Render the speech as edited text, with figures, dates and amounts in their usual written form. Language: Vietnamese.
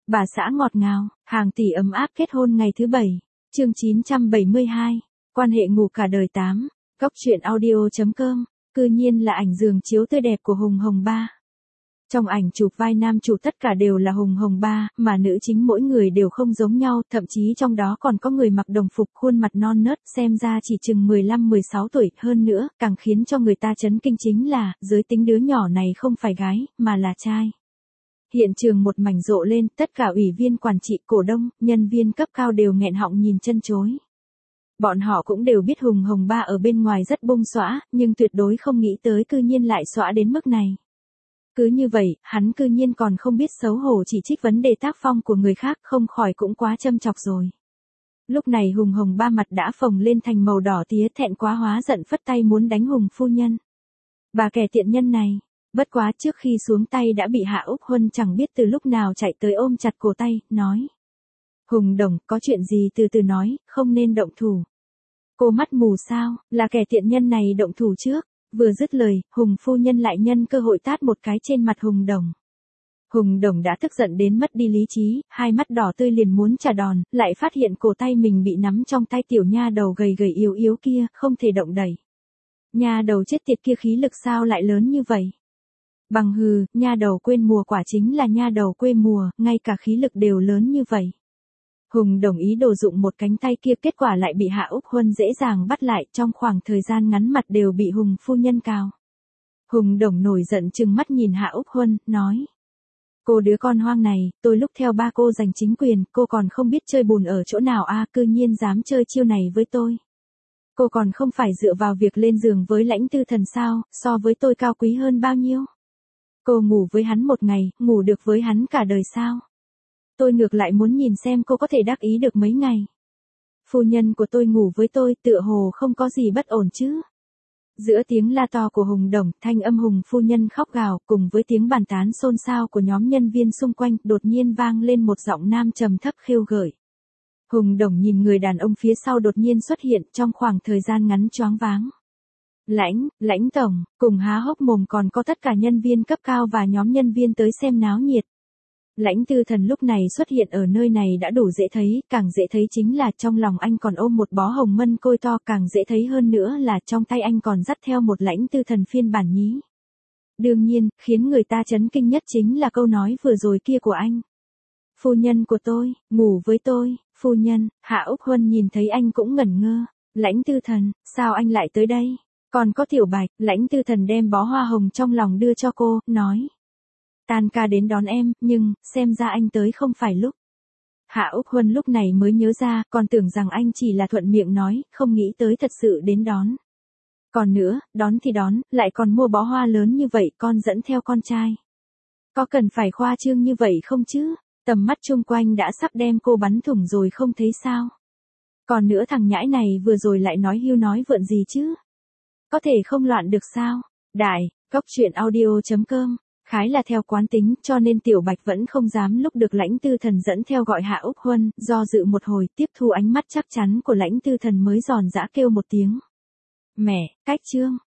Bà xã ngọt ngào, hàng tỷ ấm áp kết hôn ngày thứ 7. Chương 972. Quan hệ ngủ cả đời 8. Góc truyện audio.com. Cư nhiên là ảnh giường chiếu tươi đẹp của Hùng Hồng Ba. Trong ảnh chụp vai nam chủ tất cả đều là Hùng Hồng Ba, mà nữ chính mỗi người đều không giống nhau, thậm chí trong đó còn có người mặc đồng phục khuôn mặt non nớt, xem ra chỉ chừng 15-16 tuổi. Hơn nữa, càng khiến cho người ta chấn kinh chính là, giới tính đứa nhỏ này không phải gái, mà là trai. Hiện trường một mảnh rộ lên, tất cả ủy viên quản trị, cổ đông, nhân viên cấp cao đều nghẹn họng nhìn chân chối. Bọn họ cũng đều biết Hùng Hồng Ba ở bên ngoài rất bông xõa, nhưng tuyệt đối không nghĩ tới cư nhiên lại xõa đến mức này. Cứ như vậy, hắn cư nhiên còn không biết xấu hổ chỉ trích vấn đề tác phong của người khác, không khỏi cũng quá châm chọc rồi. Lúc này Hùng Hồng Ba mặt đã phồng lên thành màu đỏ tía, thẹn quá hóa giận phất tay muốn đánh Hùng phu nhân. Bà kẻ tiện nhân này. Bất quá trước khi xuống tay đã bị Hạ Úc Huân chẳng biết từ lúc nào chạy tới ôm chặt cổ tay, nói. Hùng Đồng, có chuyện gì từ từ nói, không nên động thủ. Cô mắt mù sao, là kẻ tiện nhân này động thủ trước. Vừa dứt lời, Hùng phu nhân lại nhân cơ hội tát một cái trên mặt Hùng Đồng. Hùng Đồng đã tức giận đến mất đi lý trí, hai mắt đỏ tươi liền muốn trả đòn, lại phát hiện cổ tay mình bị nắm trong tay tiểu nha đầu gầy gầy yếu yếu kia, không thể động đẩy. Nha đầu chết tiệt kia khí lực sao lại lớn như vậy? Bằng hừ, nha đầu quên mùa quả chính là nha đầu quê mùa, ngay cả khí lực đều lớn như vậy. Hùng đồng ý đồ dụng một cánh tay kia, kết quả lại bị Hạ Úc Huân dễ dàng bắt lại, trong khoảng thời gian ngắn mặt đều bị Hùng phu nhân cào. Hùng đồng nổi giận trừng mắt nhìn Hạ Úc Huân, nói. Cô đứa con hoang này, tôi lúc theo ba cô giành chính quyền, cô còn không biết chơi bùn ở chỗ nào à, cư nhiên dám chơi chiêu này với tôi. Cô còn không phải dựa vào việc lên giường với Lãnh Tư Thần sao, so với tôi cao quý hơn bao nhiêu. Cô ngủ với hắn một ngày, ngủ được với hắn cả đời sao? Tôi ngược lại muốn nhìn xem cô có thể đắc ý được mấy ngày. Phu nhân của tôi ngủ với tôi, tựa hồ không có gì bất ổn chứ. Giữa tiếng la to của Hùng Đồng, thanh âm Hùng phu nhân khóc gào, cùng với tiếng bàn tán xôn xao của nhóm nhân viên xung quanh, đột nhiên vang lên một giọng nam trầm thấp khêu gợi. Hùng Đồng nhìn người đàn ông phía sau đột nhiên xuất hiện, trong khoảng thời gian ngắn choáng váng. Lãnh tổng, cùng há hốc mồm, còn có tất cả nhân viên cấp cao và nhóm nhân viên tới xem náo nhiệt. Lãnh Tư Thần lúc này xuất hiện ở nơi này đã đủ dễ thấy, càng dễ thấy chính là trong lòng anh còn ôm một bó hồng mân côi to, càng dễ thấy hơn nữa là trong tay anh còn dắt theo một Lãnh Tư Thần phiên bản nhí. Đương nhiên, khiến người ta chấn kinh nhất chính là câu nói vừa rồi kia của anh. Phu nhân của tôi, ngủ với tôi, phu nhân. Hạ Úc Huân nhìn thấy anh cũng ngẩn ngơ. Lãnh Tư Thần, sao anh lại tới đây? Còn có Tiểu Bạch. Lãnh Tư Thần đem bó hoa hồng trong lòng đưa cho cô, nói. Tan ca đến đón em, nhưng, xem ra anh tới không phải lúc. Hạ Úc Huân lúc này mới nhớ ra, còn tưởng rằng anh chỉ là thuận miệng nói, không nghĩ tới thật sự đến đón. Còn nữa, đón thì đón, lại còn mua bó hoa lớn như vậy, con dẫn theo con trai. Có cần phải khoa trương như vậy không chứ? Tầm mắt chung quanh đã sắp đem cô bắn thủng rồi không thấy sao? Còn nữa thằng nhãi này vừa rồi lại nói hưu nói vượn gì chứ? Có thể không loạn được sao? Đại, góc truyện audio.com. Khái là theo quán tính, cho nên Tiểu Bạch vẫn không dám lúc được Lãnh Tư Thần dẫn theo gọi Hạ Úc Huân, do dự một hồi, tiếp thu ánh mắt chắc chắn của Lãnh Tư Thần mới giòn giã kêu một tiếng. Mẹ, cách chương.